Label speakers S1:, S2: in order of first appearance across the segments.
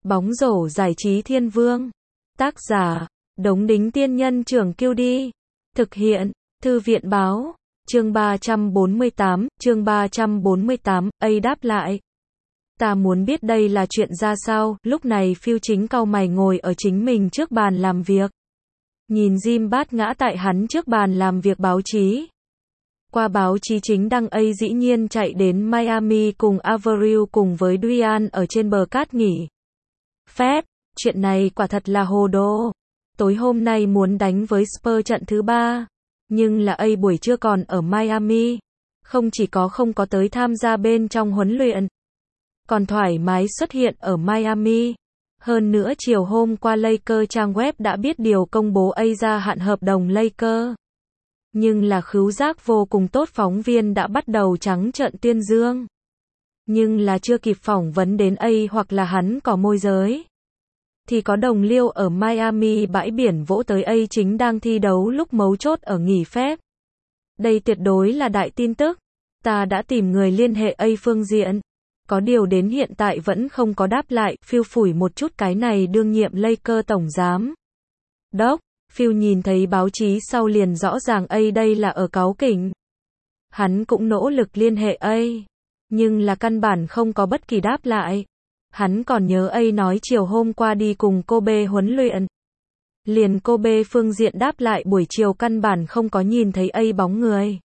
S1: Bóng rổ giải trí thiên vương. Tác giả, Đống Đính Tiên Nhân Trưởng Kiêu Đi. Thực hiện, Thư viện Báo. Chương 348, A đáp lại. Ta muốn biết đây là chuyện ra sao. Lúc này Phil chính cau mày ngồi ở chính mình trước bàn làm việc. Nhìn Jim Bass ngã tại hắn trước bàn làm việc báo chí. Qua báo chí chính đăng A dĩ nhiên chạy đến Miami cùng Avril cùng với Dwyane ở trên bờ cát nghỉ phép. Chuyện này quả thật là hồ đồ. Tối hôm nay muốn đánh với Spurs trận thứ 3. Nhưng là A buổi trưa còn ở Miami. Không chỉ không có tới tham gia bên trong huấn luyện. Còn thoải mái xuất hiện ở Miami. Hơn nữa chiều hôm qua Lakers trang web đã biết điều công bố A gia hạn hợp đồng Lakers. Nhưng là khứu giác vô cùng tốt, phóng viên đã bắt đầu trắng trợn tuyên dương. Nhưng là chưa kịp phỏng vấn đến A hoặc là hắn có môi giới. Thì có đồng liêu ở Miami bãi biển vỗ tới A chính đang thi đấu lúc mấu chốt ở nghỉ phép. Đây tuyệt đối là đại tin tức. Ta đã tìm người liên hệ A phương diện. Có điều đến hiện tại vẫn không có đáp lại. Phil phủi một chút cái này đương nhiệm Lakers tổng giám đốc. Phil nhìn thấy báo chí sau liền rõ ràng A đây là ở cáu kỉnh. Hắn cũng nỗ lực liên hệ A. Nhưng là căn bản không có bất kỳ đáp lại. Hắn còn nhớ A nói chiều hôm qua đi cùng Kobe huấn luyện. Liền Kobe phương diện đáp lại buổi chiều căn bản không có nhìn thấy A bóng người.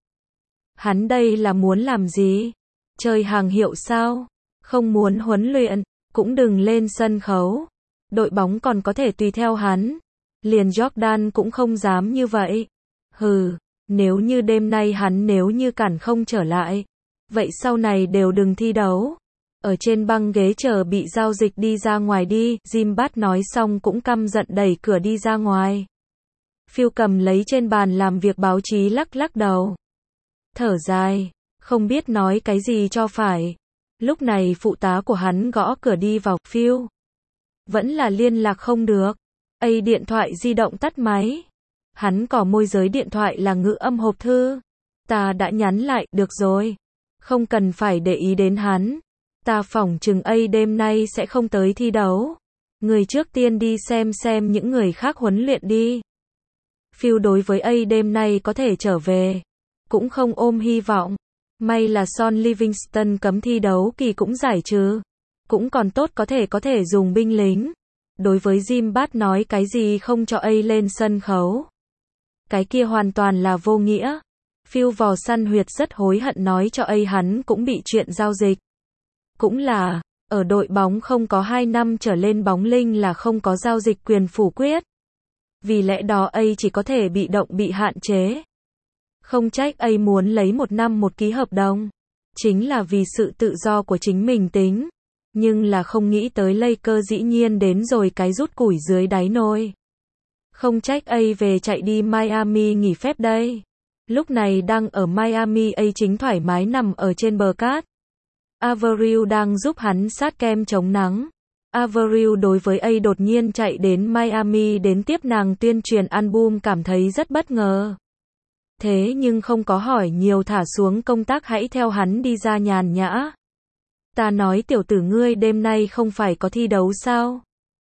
S1: Hắn đây là muốn làm gì? Chơi hàng hiệu sao? Không muốn huấn luyện, cũng đừng lên sân khấu. Đội bóng còn có thể tùy theo hắn. Liền Jordan cũng không dám như vậy. Hừ, nếu như đêm nay hắn nếu như cản không trở lại. Vậy sau này đều đừng thi đấu. Ở trên băng ghế chờ bị giao dịch đi ra ngoài đi. Jim Bass nói xong cũng căm giận đẩy cửa đi ra ngoài. Phil cầm lấy trên bàn làm việc báo chí lắc lắc đầu. Thở dài, không biết nói cái gì cho phải. Lúc này phụ tá của hắn gõ cửa đi vào. Phil vẫn là liên lạc không được. A điện thoại di động tắt máy. Hắn có môi giới điện thoại là ngữ âm hộp thư. Ta đã nhắn lại, được rồi. Không cần phải để ý đến hắn. Ta phỏng chừng A đêm nay sẽ không tới thi đấu. Người trước tiên đi xem những người khác huấn luyện đi. Phil đối với A đêm nay có thể trở về. Cũng không ôm hy vọng. May là Son Livingston cấm thi đấu kỳ cũng giải trừ. Cũng còn tốt có thể dùng binh lính. Đối với Jim Bass nói cái gì không cho A lên sân khấu. Cái kia hoàn toàn là vô nghĩa. Phil vò săn huyệt rất hối hận nói cho A hắn cũng bị chuyện giao dịch. Cũng là, ở đội bóng không có 2 năm trở lên bóng linh là không có giao dịch quyền phủ quyết. Vì lẽ đó A chỉ có thể bị động bị hạn chế. Không trách A muốn lấy 1 năm 1 ký hợp đồng. Chính là vì sự tự do của chính mình tính. Nhưng là không nghĩ tới Lakers dĩ nhiên đến rồi cái rút củi dưới đáy nồi. Không trách A về chạy đi Miami nghỉ phép đây. Lúc này đang ở Miami A chính thoải mái nằm ở trên bờ cát. Avril đang giúp hắn sát kem chống nắng. Avril đối với A đột nhiên chạy đến Miami đến tiếp nàng tuyên truyền album cảm thấy rất bất ngờ. Thế nhưng không có hỏi nhiều, thả xuống công tác hãy theo hắn đi ra nhàn nhã. Ta nói tiểu tử ngươi đêm nay không phải có thi đấu sao?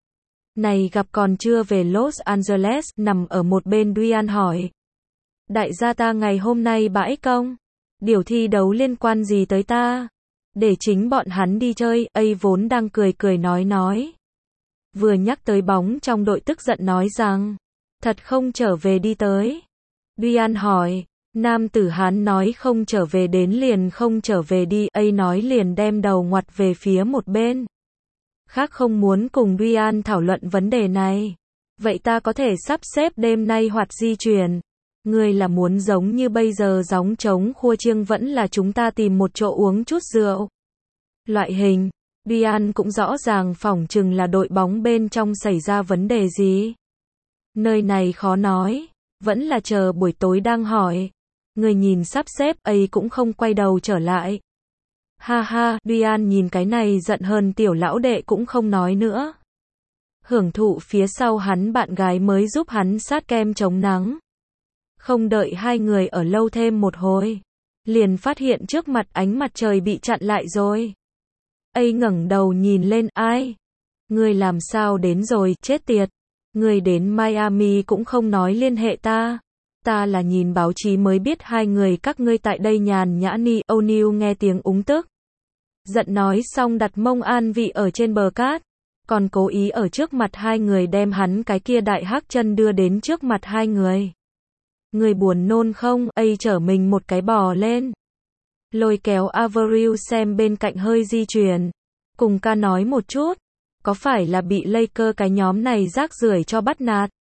S1: Này gặp còn chưa về Los Angeles, nằm ở một bên Dwyane hỏi. Đại gia ta ngày hôm nay bãi công. Điều thi đấu liên quan gì tới ta? Để chính bọn hắn đi chơi. A vốn đang cười nói. Vừa nhắc tới bóng trong đội tức giận nói rằng. Thật không trở về đi tới. Dwyane hỏi. Nam tử Hán nói không trở về đến liền không trở về đi. A nói liền đem đầu ngoặt về phía một bên. Khác không muốn cùng Dwyane thảo luận vấn đề này. Vậy ta có thể sắp xếp đêm nay hoặc di chuyển. Ngươi là muốn giống như bây giờ gióng trống khua chiêng vẫn là chúng ta tìm một chỗ uống chút rượu. Loại hình. Dwyane cũng rõ ràng phỏng chừng là đội bóng bên trong xảy ra vấn đề gì. Nơi này khó nói. Vẫn là chờ buổi tối đang hỏi. Người nhìn sắp xếp A cũng không quay đầu trở lại. Ha ha, Dwyane nhìn cái này giận hơn tiểu lão đệ cũng không nói nữa. Hưởng thụ phía sau hắn bạn gái mới giúp hắn sát kem chống nắng. Không đợi hai người ở lâu thêm một hồi. Liền phát hiện trước mặt ánh mặt trời bị chặn lại rồi. A ngẩng đầu nhìn lên, ai? Ngươi làm sao đến rồi, chết tiệt. Ngươi đến Miami cũng không nói liên hệ ta. Ta là nhìn báo chí mới biết hai người các ngươi tại đây nhàn nhã ni. O'Neil nghe tiếng úng tức. Giận nói xong đặt mông an vị ở trên bờ cát. Còn cố ý ở trước mặt hai người đem hắn cái kia đại hắc chân đưa đến trước mặt hai người. Người buồn nôn không, ấy chở mình một cái bò lên. Lôi kéo Avril xem bên cạnh hơi di chuyển. Cùng ca nói một chút. Có phải là bị Laker cái nhóm này rác rưởi cho bắt nạt?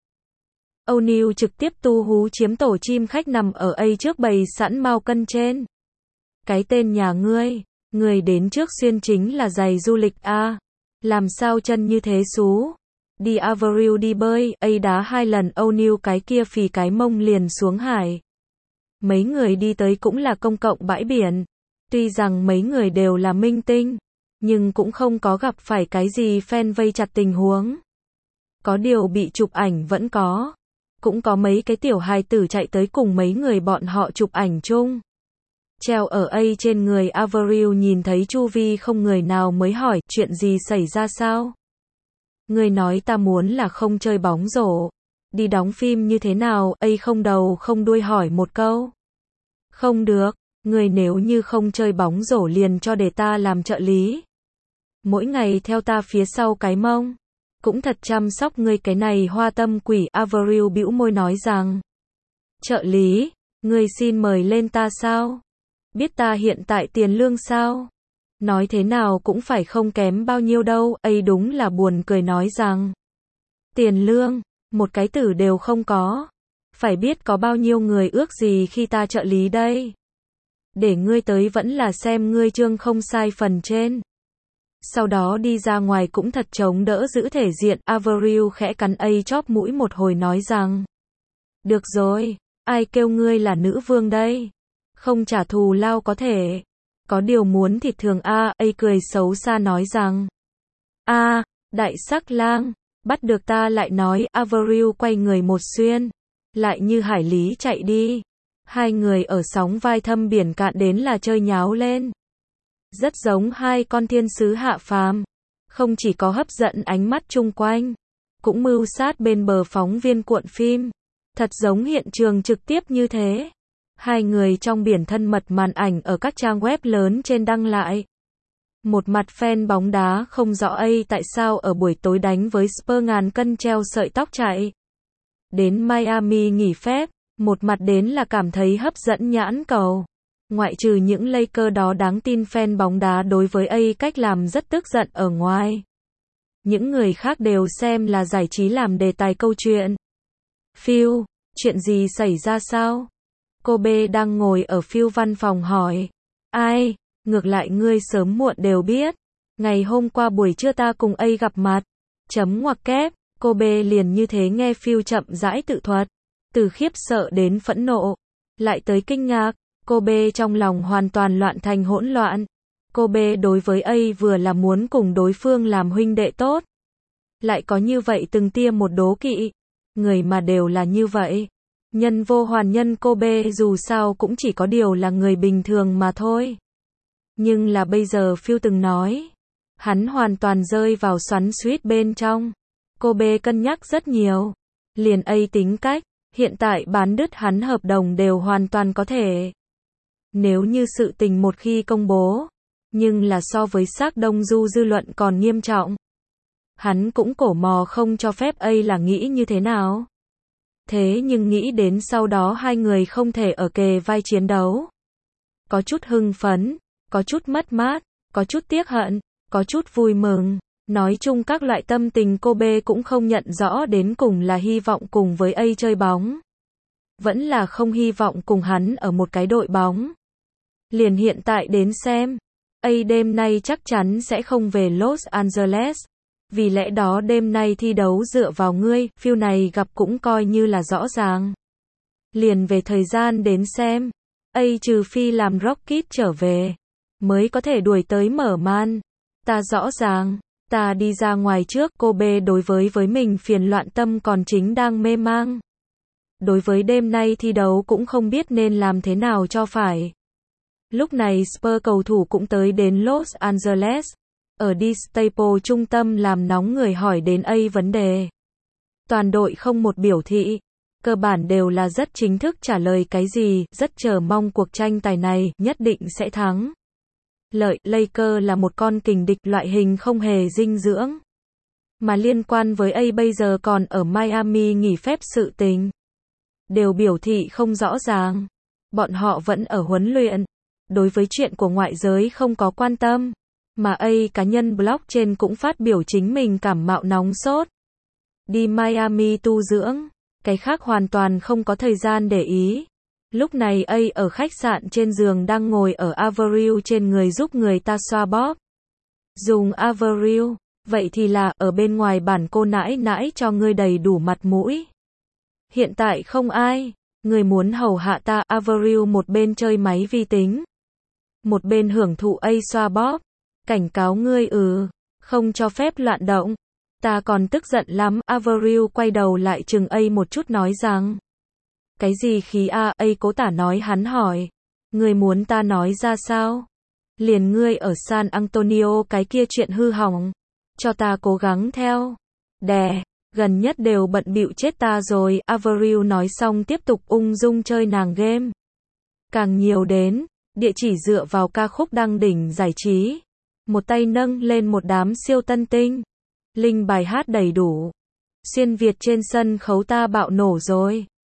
S1: O'Neil trực tiếp tu hú chiếm tổ chim khách nằm ở A trước bày sẵn mao cân trên. Cái tên nhà ngươi, người đến trước xuyên chính là giày du lịch a. Làm sao chân như thế xú? Đi Avril đi bơi, A đá 2 lần O'Neil cái kia phì cái mông liền xuống hải. Mấy người đi tới cũng là công cộng bãi biển. Tuy rằng mấy người đều là minh tinh, nhưng cũng không có gặp phải cái gì fan vây chặt tình huống. Có điều bị chụp ảnh vẫn có. Cũng có mấy cái tiểu hài tử chạy tới cùng mấy người bọn họ chụp ảnh chung. Treo ở A trên người Avril nhìn thấy chu vi không người nào mới hỏi, chuyện gì xảy ra sao? Người nói ta muốn là không chơi bóng rổ. Đi đóng phim như thế nào? A không đầu không đuôi hỏi một câu. Không được, người nếu như không chơi bóng rổ liền cho để ta làm trợ lý. Mỗi ngày theo ta phía sau cái mông. Cũng thật chăm sóc ngươi cái này hoa tâm quỷ. Avril bĩu môi nói rằng. Trợ lý, ngươi xin mời lên ta sao? Biết ta hiện tại tiền lương sao? Nói thế nào cũng phải không kém bao nhiêu đâu. Ấy đúng là buồn cười nói rằng. Tiền lương, một cái tử đều không có. Phải biết có bao nhiêu người ước gì khi ta trợ lý đây. Để ngươi tới vẫn là xem ngươi chương không sai phần trên. Sau đó đi ra ngoài cũng thật chống đỡ giữ thể diện. Avril khẽ cắn A chóp mũi một hồi nói rằng. Được rồi, ai kêu ngươi là nữ vương đây? Không trả thù lao có thể. Có điều muốn thịt thường a. A cười xấu xa nói rằng. A, đại sắc lang, bắt được ta lại nói. Avril quay người một xuyên. Lại như hải lý chạy đi. Hai người ở sóng vai thâm biển cạn đến là chơi nháo lên. Rất giống hai con thiên sứ hạ phàm. Không chỉ có hấp dẫn ánh mắt chung quanh, cũng mưu sát bên bờ phóng viên cuộn phim. Thật giống hiện trường trực tiếp như thế. Hai người trong biển thân mật màn ảnh ở các trang web lớn trên đăng lại. Một mặt fan bóng đá không rõ A tại sao ở buổi tối đánh với Spurs ngàn cân treo sợi tóc chạy đến Miami nghỉ phép. Một mặt đến là cảm thấy hấp dẫn nhãn cầu. Ngoại trừ những Laker đó đáng tin fan bóng đá đối với A cách làm rất tức giận ở ngoài. Những người khác đều xem là giải trí làm đề tài câu chuyện. Phil, chuyện gì xảy ra sao? Cô B đang ngồi ở Phil văn phòng hỏi. Ai, ngược lại ngươi sớm muộn đều biết. Ngày hôm qua buổi trưa ta cùng A gặp mặt. Chấm ngoặc kép, cô B liền như thế nghe Phil chậm rãi tự thuật. Từ khiếp sợ đến phẫn nộ, lại tới kinh ngạc. Cô B trong lòng hoàn toàn loạn thành hỗn loạn. Cô B đối với A vừa là muốn cùng đối phương làm huynh đệ tốt. Lại có như vậy từng tia một đố kỵ. Người mà đều là như vậy. Nhân vô hoàn nhân. Cô B dù sao cũng chỉ có điều là người bình thường mà thôi. Nhưng là bây giờ Phil từng nói. Hắn hoàn toàn rơi vào xoắn xuýt bên trong. Cô B cân nhắc rất nhiều. Liền A tính cách, hiện tại bán đứt hắn hợp đồng đều hoàn toàn có thể. Nếu như sự tình một khi công bố, nhưng là so với xác Đông Du dư luận còn nghiêm trọng. Hắn cũng cổ mò không cho phép A là nghĩ như thế nào. Thế nhưng nghĩ đến sau đó hai người không thể ở kề vai chiến đấu. Có chút hưng phấn, có chút mất mát, có chút tiếc hận, có chút vui mừng. Nói chung các loại tâm tình cô B cũng không nhận rõ đến cùng là hy vọng cùng với A chơi bóng. Vẫn là không hy vọng cùng hắn ở một cái đội bóng. Liền hiện tại đến xem. A đêm nay chắc chắn sẽ không về Los Angeles. Vì lẽ đó đêm nay thi đấu dựa vào ngươi. Phiêu này gặp cũng coi như là rõ ràng. Liền về thời gian đến xem. A trừ phi làm Rocket trở về, mới có thể đuổi tới mở màn. Ta rõ ràng. Ta đi ra ngoài trước. Cô B đối với mình phiền loạn tâm còn chính đang mê mang. Đối với đêm nay thi đấu cũng không biết nên làm thế nào cho phải. Lúc này Spurs cầu thủ cũng tới đến Los Angeles. Ở đi Staple trung tâm làm nóng người hỏi đến A vấn đề. Toàn đội không một biểu thị. Cơ bản đều là rất chính thức trả lời cái gì, rất chờ mong cuộc tranh tài này, nhất định sẽ thắng. Lợi, Lakers là một con kình địch loại hình không hề dinh dưỡng. Mà liên quan với A bây giờ còn ở Miami nghỉ phép sự tình. Đều biểu thị không rõ ràng. Bọn họ vẫn ở huấn luyện. Đối với chuyện của ngoại giới không có quan tâm. Mà A cá nhân blog trên cũng phát biểu chính mình cảm mạo nóng sốt. Đi Miami tu dưỡng. Cái khác hoàn toàn không có thời gian để ý. Lúc này A ở khách sạn trên giường đang ngồi ở Avril trên người giúp người ta xoa bóp. Dùng Avril. Vậy thì là ở bên ngoài bản cô nãi nãi cho ngươi đầy đủ mặt mũi. Hiện tại không ai. Người muốn hầu hạ ta. Avril một bên chơi máy vi tính. Một bên hưởng thụ A xoa bóp. Cảnh cáo ngươi không cho phép loạn động. Ta còn tức giận lắm. Avril quay đầu lại chừng A một chút nói rằng. Cái gì khí A cố tả nói hắn hỏi. Ngươi muốn ta nói ra sao? Liền ngươi ở San Antonio cái kia chuyện hư hỏng. Cho ta cố gắng theo. Đè, gần nhất đều bận bịu chết ta rồi. Avril nói xong tiếp tục ung dung chơi nàng game. Càng nhiều đến, địa chỉ dựa vào ca khúc đăng đỉnh giải trí. Một tay nâng lên một đám siêu tân tinh. Linh bài hát đầy đủ. Xuyên Việt trên sân khấu ta bạo nổ rồi.